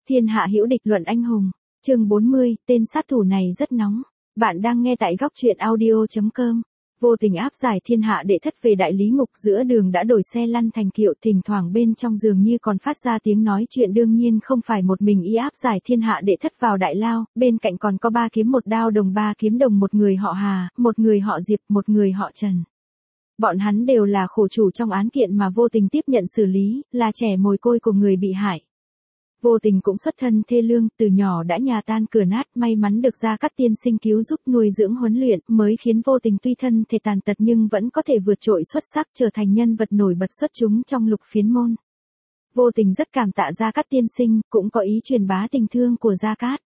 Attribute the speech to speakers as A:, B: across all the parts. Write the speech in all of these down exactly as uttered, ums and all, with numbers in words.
A: Thiên hạ hữu địch luận anh hùng. Chương bốn mươi, tên sát thủ này rất nóng. Bạn đang nghe tại góc truyện audio chấm com. Vô tình áp giải thiên hạ đệ thất về đại lý ngục, giữa đường đã đổi xe lăn thành kiệu, thỉnh thoảng bên trong giường như còn phát ra tiếng nói chuyện. Đương nhiên không phải một mình y áp giải thiên hạ đệ thất vào đại lao, bên cạnh còn có ba kiếm một đao đồng, ba kiếm đồng, một người họ Hà, một người họ Diệp, một người họ Trần. Bọn hắn đều là khổ chủ trong án kiện mà Vô Tình tiếp nhận xử lý, là trẻ mồ côi của người bị hại. Vô Tình cũng xuất thân thê lương, từ nhỏ đã nhà tan cửa nát, may mắn được Gia Cát tiên sinh cứu giúp nuôi dưỡng huấn luyện, mới khiến Vô Tình tuy thân thể tàn tật nhưng vẫn có thể vượt trội xuất sắc, trở thành nhân vật nổi bật xuất chúng trong lục phiến môn. Vô Tình rất cảm tạ Gia Cát tiên sinh, cũng có ý truyền bá tình thương của Gia Cát.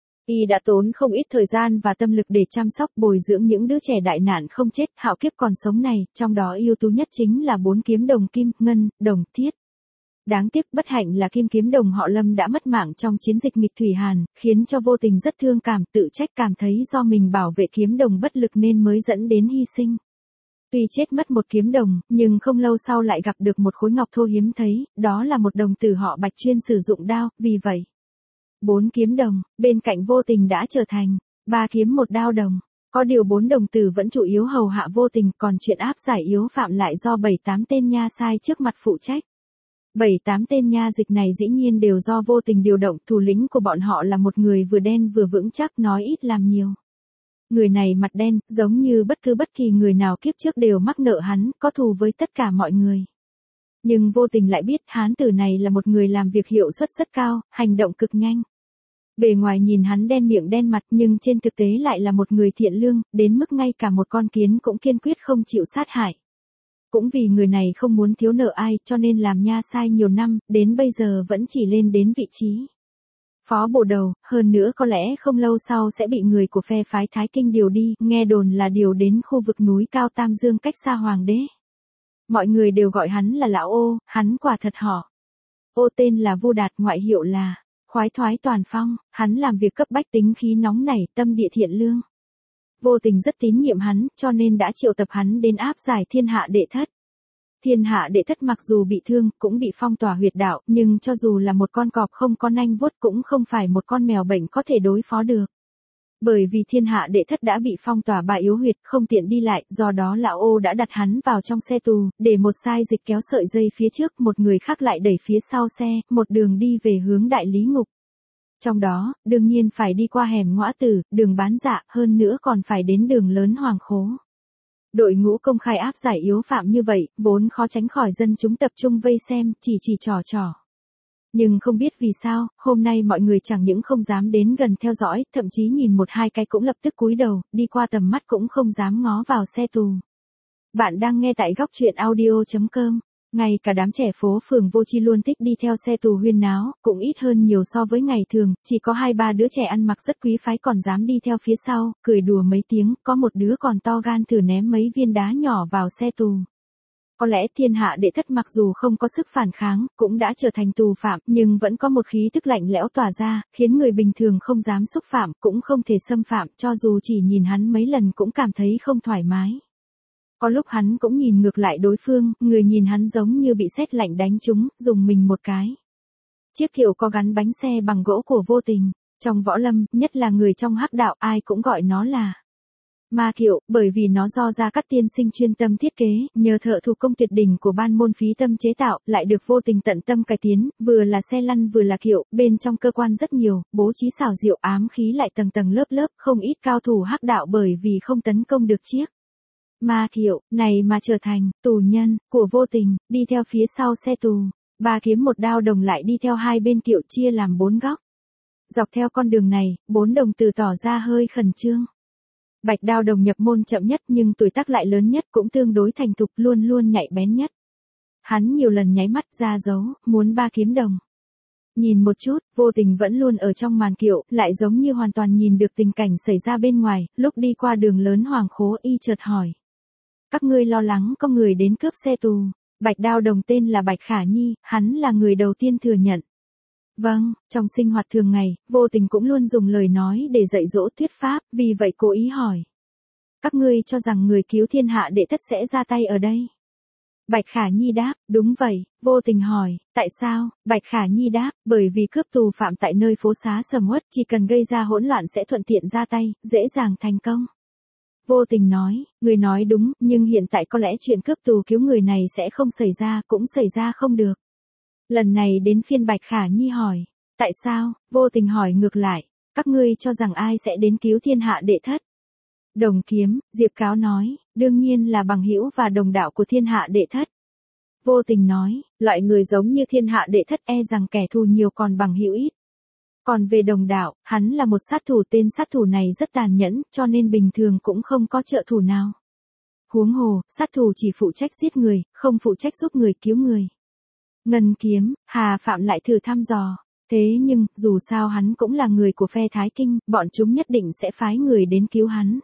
A: Y đã tốn không ít thời gian và tâm lực để chăm sóc bồi dưỡng những đứa trẻ đại nạn không chết, hạo kiếp còn sống này, trong đó ưu tú nhất chính là bốn kiếm đồng Kim, Ngân, Đồng, Thiết. Đáng tiếc bất hạnh là Kim kiếm đồng họ Lâm đã mất mạng trong chiến dịch nghịch thủy Hàn, khiến cho Vô Tình rất thương cảm, tự trách, cảm thấy do mình bảo vệ kiếm đồng bất lực nên mới dẫn đến hy sinh. Tuy chết mất một kiếm đồng, nhưng không lâu sau lại gặp được một khối ngọc thô hiếm thấy, đó là một đồng tử họ Bạch chuyên sử dụng đao, vì vậy bốn kiếm đồng, bên cạnh Vô Tình đã trở thành ba kiếm một đao đồng. Có điều bốn đồng tử vẫn chủ yếu hầu hạ Vô Tình, còn chuyện áp giải yếu phạm lại do bảy tám tên nha sai trước mặt phụ trách. Bảy tám tên nha dịch này dĩ nhiên đều do Vô Tình điều động, thủ lĩnh của bọn họ là một người vừa đen vừa vững chắc, nói ít làm nhiều. Người này mặt đen, giống như bất cứ bất kỳ người nào kiếp trước đều mắc nợ hắn, có thù với tất cả mọi người. Nhưng Vô Tình lại biết hán tử này là một người làm việc hiệu suất rất cao, hành động cực nhanh. Bề ngoài nhìn hắn đen miệng đen mặt nhưng trên thực tế lại là một người thiện lương, đến mức ngay cả một con kiến cũng kiên quyết không chịu sát hại. Cũng vì người này không muốn thiếu nợ ai cho nên làm nha sai nhiều năm, đến bây giờ vẫn chỉ lên đến vị trí phó bổ đầu, hơn nữa có lẽ không lâu sau sẽ bị người của phe phái Thái Kinh điều đi, nghe đồn là điều đến khu vực núi cao Tam Dương cách xa Hoàng đế. Mọi người đều gọi hắn là Lão Ô, hắn quả thật họ Ô, tên là Vu Đạt, ngoại hiệu là Khoái Thoái Toàn Phong, hắn làm việc cấp bách, tính khí nóng nảy, tâm địa thiện lương. Vô Tình rất tín nhiệm hắn, cho nên đã triệu tập hắn đến áp giải thiên hạ đệ thất. Thiên hạ đệ thất mặc dù bị thương, cũng bị phong tỏa huyệt đạo, nhưng cho dù là một con cọp không có nanh vuốt cũng không phải một con mèo bệnh có thể đối phó được. Bởi vì thiên hạ đệ thất đã bị phong tỏa ba yếu huyệt, không tiện đi lại, do đó Lão Ô đã đặt hắn vào trong xe tù, để một sai dịch kéo sợi dây phía trước, một người khác lại đẩy phía sau xe, một đường đi về hướng đại lý ngục. Trong đó, đương nhiên phải đi qua hẻm Ngõa Tử, đường Bán Dạ, hơn nữa còn phải đến đường lớn Hoàng Khố. Đội ngũ công khai áp giải yếu phạm như vậy, vốn khó tránh khỏi dân chúng tập trung vây xem, chỉ chỉ trò trò. Nhưng không biết vì sao, hôm nay mọi người chẳng những không dám đến gần theo dõi, thậm chí nhìn một hai cái cũng lập tức cúi đầu, đi qua tầm mắt cũng không dám ngó vào xe tù. Bạn đang nghe tại góc truyện audio chấm com. Ngay cả đám trẻ phố phường vô tri luôn thích đi theo xe tù huyên náo, cũng ít hơn nhiều so với ngày thường, chỉ có hai ba đứa trẻ ăn mặc rất quý phái còn dám đi theo phía sau, cười đùa mấy tiếng, có một đứa còn to gan thử ném mấy viên đá nhỏ vào xe tù. Có lẽ thiên hạ đệ thất mặc dù không có sức phản kháng, cũng đã trở thành tù phạm, nhưng vẫn có một khí tức lạnh lẽo tỏa ra, khiến người bình thường không dám xúc phạm, cũng không thể xâm phạm, cho dù chỉ nhìn hắn mấy lần cũng cảm thấy không thoải mái. Có lúc hắn cũng nhìn ngược lại đối phương, người nhìn hắn giống như bị sét lạnh đánh trúng, dùng mình một cái. Chiếc kiệu có gắn bánh xe bằng gỗ của Vô Tình. Trong võ lâm, nhất là người trong hắc đạo, ai cũng gọi nó là ma kiệu, bởi vì nó do Gia Cát tiên sinh chuyên tâm thiết kế, nhờ thợ thủ công tuyệt đỉnh của ban môn phí tâm chế tạo, lại được Vô Tình tận tâm cải tiến, vừa là xe lăn vừa là kiệu, bên trong cơ quan rất nhiều, bố trí xảo diệu, ám khí lại tầng tầng lớp lớp, không ít cao thủ hắc đạo bởi vì không tấn công được chiếc ma kiệu này mà trở thành tù nhân của Vô Tình, đi theo phía sau xe tù. Ba kiếm một đao đồng lại đi theo hai bên kiệu, chia làm bốn góc. Dọc theo con đường này, bốn đồng tử tỏ ra hơi khẩn trương. Bạch đao đồng nhập môn chậm nhất nhưng tuổi tác lại lớn nhất, cũng tương đối thành thục, luôn luôn nhạy bén nhất. Hắn nhiều lần nháy mắt ra dấu, muốn ba kiếm đồng. Nhìn một chút, Vô Tình vẫn luôn ở trong màn kiệu, lại giống như hoàn toàn nhìn được tình cảnh xảy ra bên ngoài, lúc đi qua đường lớn Hoàng Khố y chợt hỏi. Các ngươi lo lắng có người đến cướp xe tù. Bạch đao đồng tên là Bạch Khả Nhi, hắn là người đầu tiên thừa nhận. Vâng, trong sinh hoạt thường ngày, Vô Tình cũng luôn dùng lời nói để dạy dỗ thuyết pháp, vì vậy cố ý hỏi. Các ngươi cho rằng người cứu thiên hạ đệ thất sẽ ra tay ở đây? Bạch Khả Nhi đáp, đúng vậy. Vô Tình hỏi, tại sao? Bạch Khả Nhi đáp, bởi vì cướp tù phạm tại nơi phố xá sầm uất chỉ cần gây ra hỗn loạn sẽ thuận tiện ra tay, dễ dàng thành công. Vô Tình nói, người nói đúng, nhưng hiện tại có lẽ chuyện cướp tù cứu người này sẽ không xảy ra, cũng xảy ra không được. Lần này đến phiên Bạch Khả Nhi hỏi, tại sao? Vô Tình hỏi ngược lại, các ngươi cho rằng ai sẽ đến cứu thiên hạ đệ thất? Đồng Kiếm, Diệp Cáo nói, đương nhiên là bằng hữu và đồng đạo của thiên hạ đệ thất. Vô Tình nói, loại người giống như thiên hạ đệ thất e rằng kẻ thù nhiều còn bằng hữu ít. Còn về đồng đạo, hắn là một sát thủ, tên sát thủ này rất tàn nhẫn, cho nên bình thường cũng không có trợ thủ nào. Huống hồ, sát thủ chỉ phụ trách giết người, không phụ trách giúp người cứu người. Ngân Kiếm, Hà Phạm lại thử thăm dò. Thế nhưng, dù sao hắn cũng là người của phe Thái Kinh, bọn chúng nhất định sẽ phái người đến cứu hắn.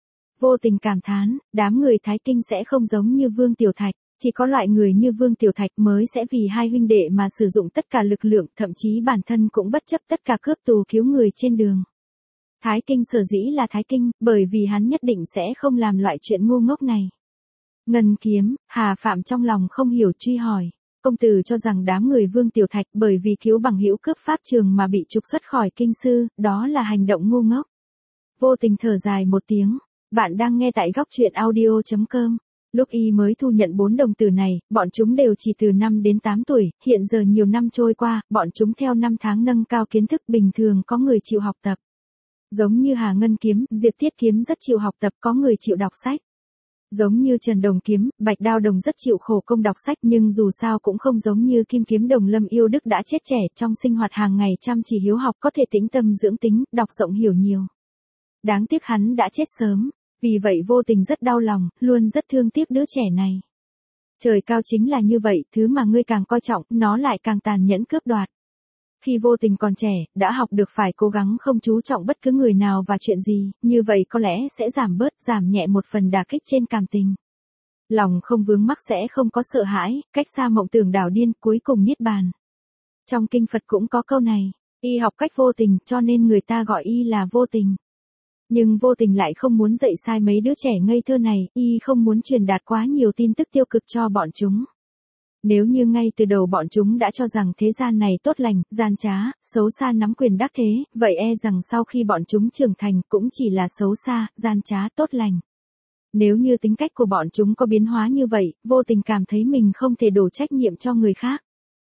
A: Vô Tình cảm thán, đám người Thái Kinh sẽ không giống như Vương Tiểu Thạch, chỉ có loại người như Vương Tiểu Thạch mới sẽ vì hai huynh đệ mà sử dụng tất cả lực lượng, thậm chí bản thân cũng bất chấp tất cả cướp tù cứu người trên đường. Thái Kinh sở dĩ là Thái Kinh, bởi vì hắn nhất định sẽ không làm loại chuyện ngu ngốc này. Ngân Kiếm, Hà Phạm trong lòng không hiểu truy hỏi. Công tử cho rằng đám người Vương Tiểu Thạch bởi vì cứu bằng hữu cướp pháp trường mà bị trục xuất khỏi kinh sư, đó là hành động ngu ngốc. Vô Tình thở dài một tiếng. Bạn đang nghe tại góc truyện audio chấm com. Lúc y mới thu nhận bốn đồng tử này, bọn chúng đều chỉ từ năm đến tám tuổi, hiện giờ nhiều năm trôi qua, bọn chúng theo năm tháng nâng cao kiến thức, bình thường có người chịu học tập. Giống như Hà Ngân Kiếm, Diệp Thiết Kiếm rất chịu học tập, có người chịu đọc sách. Giống như Trần Đồng Kiếm, Bạch Đao Đồng rất chịu khổ công đọc sách, nhưng dù sao cũng không giống như Kim Kiếm Đồng Lâm Yêu Đức đã chết trẻ, trong sinh hoạt hàng ngày chăm chỉ hiếu học, có thể tĩnh tâm dưỡng tính, đọc rộng hiểu nhiều. Đáng tiếc hắn đã chết sớm, vì vậy Vô Tình rất đau lòng, luôn rất thương tiếc đứa trẻ này. Trời cao chính là như vậy, thứ mà ngươi càng coi trọng, nó lại càng tàn nhẫn cướp đoạt. Khi Vô Tình còn trẻ, đã học được phải cố gắng không chú trọng bất cứ người nào và chuyện gì, như vậy có lẽ sẽ giảm bớt, giảm nhẹ một phần đả kích trên cảm tình. Lòng không vướng mắc sẽ không có sợ hãi, cách xa mộng tưởng đảo điên, cuối cùng niết bàn. Trong kinh Phật cũng có câu này, y học cách vô tình, cho nên người ta gọi y là Vô Tình. Nhưng Vô Tình lại không muốn dạy sai mấy đứa trẻ ngây thơ này, y không muốn truyền đạt quá nhiều tin tức tiêu cực cho bọn chúng. Nếu như ngay từ đầu bọn chúng đã cho rằng thế gian này tốt lành, gian trá, xấu xa nắm quyền đắc thế, vậy e rằng sau khi bọn chúng trưởng thành cũng chỉ là xấu xa, gian trá, tốt lành. Nếu như tính cách của bọn chúng có biến hóa như vậy, Vô Tình cảm thấy mình không thể đổ trách nhiệm cho người khác.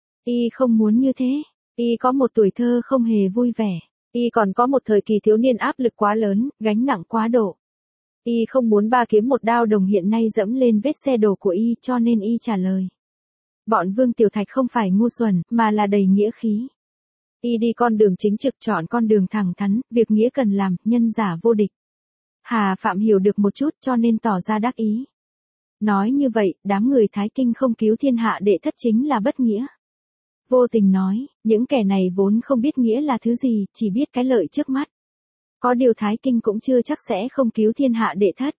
A: Y không muốn như thế, y có một tuổi thơ không hề vui vẻ. Y còn có một thời kỳ thiếu niên áp lực quá lớn, gánh nặng quá độ. Y không muốn ba kiếm một đao đồng hiện nay dẫm lên vết xe đổ của y, cho nên y trả lời. Bọn Vương Tiểu Thạch không phải ngu xuẩn, mà là đầy nghĩa khí. Y đi con đường chính trực, chọn con đường thẳng thắn, việc nghĩa cần làm, nhân giả vô địch. Hà Phạm hiểu được một chút cho nên tỏ ra đắc ý. Nói như vậy, đám người Thái Kinh không cứu thiên hạ đệ thất chính là bất nghĩa. Vô Tình nói, những kẻ này vốn không biết nghĩa là thứ gì, chỉ biết cái lợi trước mắt. Có điều Thái Kinh cũng chưa chắc sẽ không cứu thiên hạ đệ thất.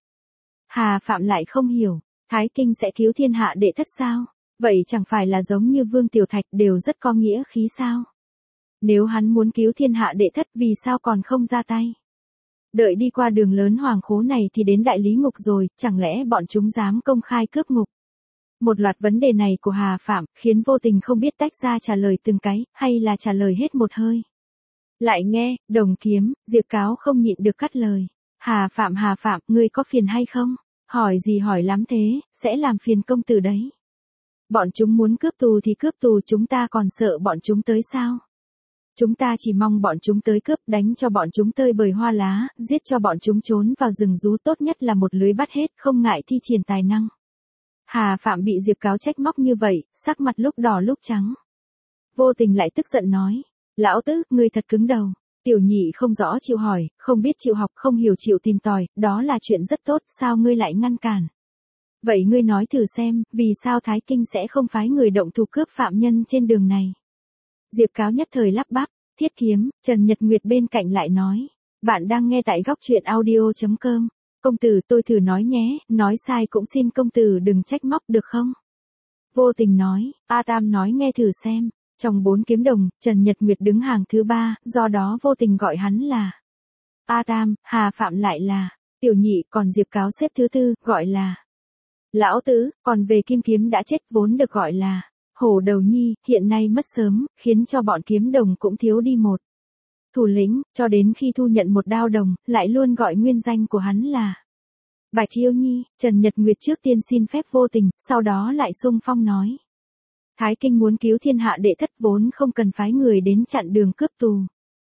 A: Hà Phạm lại không hiểu, Thái Kinh sẽ cứu thiên hạ đệ thất sao? Vậy chẳng phải là giống như Vương Tiểu Thạch đều rất có nghĩa khí sao? Nếu hắn muốn cứu thiên hạ đệ thất vì sao còn không ra tay? Đợi đi qua đường lớn Hoàng Khố này thì đến Đại Lý Ngục rồi, chẳng lẽ bọn chúng dám công khai cướp ngục? Một loạt vấn đề này của Hà Phạm khiến Vô Tình không biết tách ra trả lời từng cái, hay là trả lời hết một hơi. Lại nghe, Đồng Kiếm, Diệp Cáo không nhịn được cắt lời. Hà Phạm Hà Phạm, ngươi có phiền hay không? Hỏi gì hỏi lắm thế, sẽ làm phiền công tử đấy. Bọn chúng muốn cướp tù thì cướp tù, chúng ta còn sợ bọn chúng tới sao? Chúng ta chỉ mong bọn chúng tới cướp, đánh cho bọn chúng tơi bời hoa lá, giết cho bọn chúng trốn vào rừng rú, tốt nhất là một lưới bắt hết, không ngại thi triển tài năng. Hà Phạm bị Diệp Cáo trách móc như vậy, sắc mặt lúc đỏ lúc trắng. Vô Tình lại tức giận nói, lão tứ, ngươi thật cứng đầu. Tiểu nhị không rõ chịu hỏi, không biết chịu học, không hiểu chịu tìm tòi, đó là chuyện rất tốt, sao ngươi lại ngăn cản? Vậy ngươi nói thử xem, vì sao Thái Kinh sẽ không phái người động thủ cướp phạm nhân trên đường này? Diệp Cáo nhất thời lắp bắp, Thiết Kiếm, Trần Nhật Nguyệt bên cạnh lại nói, bạn đang nghe tại góc truyện audio chấm com. Công tử, tôi thử nói nhé, nói sai cũng xin công tử đừng trách móc được không? Vô Tình nói, A Tam nói nghe thử xem. Trong bốn kiếm đồng, Trần Nhật Nguyệt đứng hàng thứ ba, do đó Vô Tình gọi hắn là A Tam, Hà Phạm lại là Tiểu Nhị, còn Diệp Cáo xếp thứ tư, gọi là Lão tứ, còn về kim kiếm đã chết vốn được gọi là hổ đầu nhi, hiện nay mất sớm, khiến cho bọn kiếm đồng cũng thiếu đi một thủ lĩnh, cho đến khi thu nhận một đao đồng, lại luôn gọi nguyên danh của hắn là Bạch Yêu Nhi. Trần Nhật Nguyệt trước tiên xin phép Vô Tình, sau đó lại xung phong nói. Thái Kinh muốn cứu thiên hạ đệ thất vốn không cần phái người đến chặn đường cướp tù.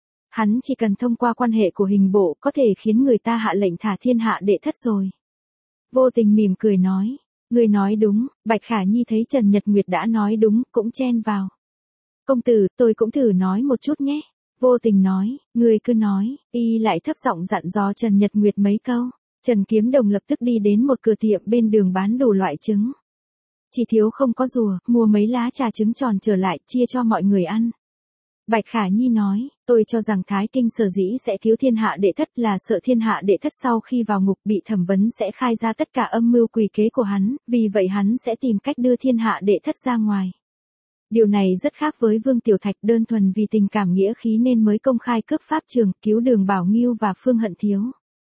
A: Hắn chỉ cần thông qua quan hệ của hình bộ có thể khiến người ta hạ lệnh thả thiên hạ đệ thất rồi. Vô Tình mỉm cười nói. Người nói đúng, Bạch Khả Nhi thấy Trần Nhật Nguyệt đã nói đúng, cũng chen vào. Công tử, tôi cũng thử nói một chút nhé. Vô Tình nói, người cứ nói, y lại thấp giọng dặn dò Trần Nhật Nguyệt mấy câu. Trần Kiếm Đồng lập tức đi đến một cửa tiệm bên đường bán đủ loại trứng. Chỉ thiếu không có rùa, mua mấy lá trà trứng tròn trở lại, chia cho mọi người ăn. Bạch Khả Nhi nói, tôi cho rằng Thái Kinh sở dĩ sẽ cứu thiên hạ đệ thất là sợ thiên hạ đệ thất sau khi vào ngục bị thẩm vấn sẽ khai ra tất cả âm mưu quỷ kế của hắn, vì vậy hắn sẽ tìm cách đưa thiên hạ đệ thất ra ngoài. Điều này rất khác với Vương Tiểu Thạch đơn thuần vì tình cảm nghĩa khí nên mới công khai cướp pháp trường, cứu Đường Bảo Nghiêu và Phương Hận Thiếu.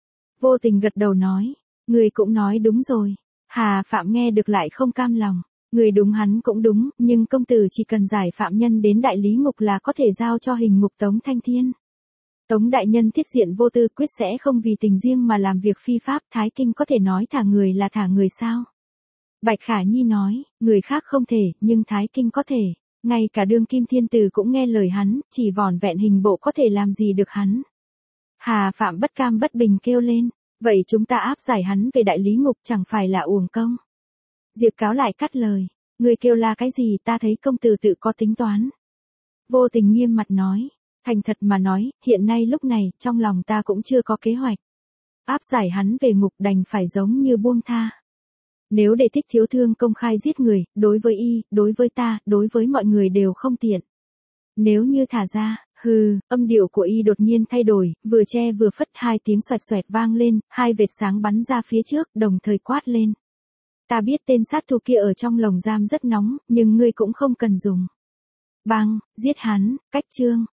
A: Vô Tình gật đầu nói, người cũng nói đúng rồi. Hà Phạm nghe được lại không cam lòng. Người đúng hắn cũng đúng, nhưng công tử chỉ cần giải phạm nhân đến đại lý ngục là có thể giao cho hình ngục Tống Thanh Thiên. Tống đại nhân thiết diện vô tư quyết sẽ không vì tình riêng mà làm việc phi pháp. Thái Kinh có thể nói thả người là thả người sao? Bạch Khả Nhi nói, người khác không thể, nhưng Thái Kinh có thể. Ngay cả đương kim thiên tử cũng nghe lời hắn, chỉ vỏn vẹn hình bộ có thể làm gì được hắn. Hà Phạm bất cam bất bình kêu lên, vậy chúng ta áp giải hắn về đại lý ngục chẳng phải là uổng công. Diệp Cáo lại cắt lời, người kêu la cái gì, ta thấy công tử tự có tính toán. Vô Tình nghiêm mặt nói, thành thật mà nói, hiện nay lúc này, trong lòng ta cũng chưa có kế hoạch. Áp giải hắn về ngục đành phải giống như buông tha. Nếu để Thích Thiếu Thương công khai giết người, đối với y, đối với ta, đối với mọi người đều không tiện. Nếu như thả ra, hừ, âm điệu của y đột nhiên thay đổi, vừa che vừa phất, hai tiếng xoẹt xoẹt vang lên, hai vệt sáng bắn ra phía trước, đồng thời quát lên. Ta biết tên sát thủ kia ở trong lồng giam rất nóng, nhưng ngươi cũng không cần dùng. Bang, giết hắn, cách chương.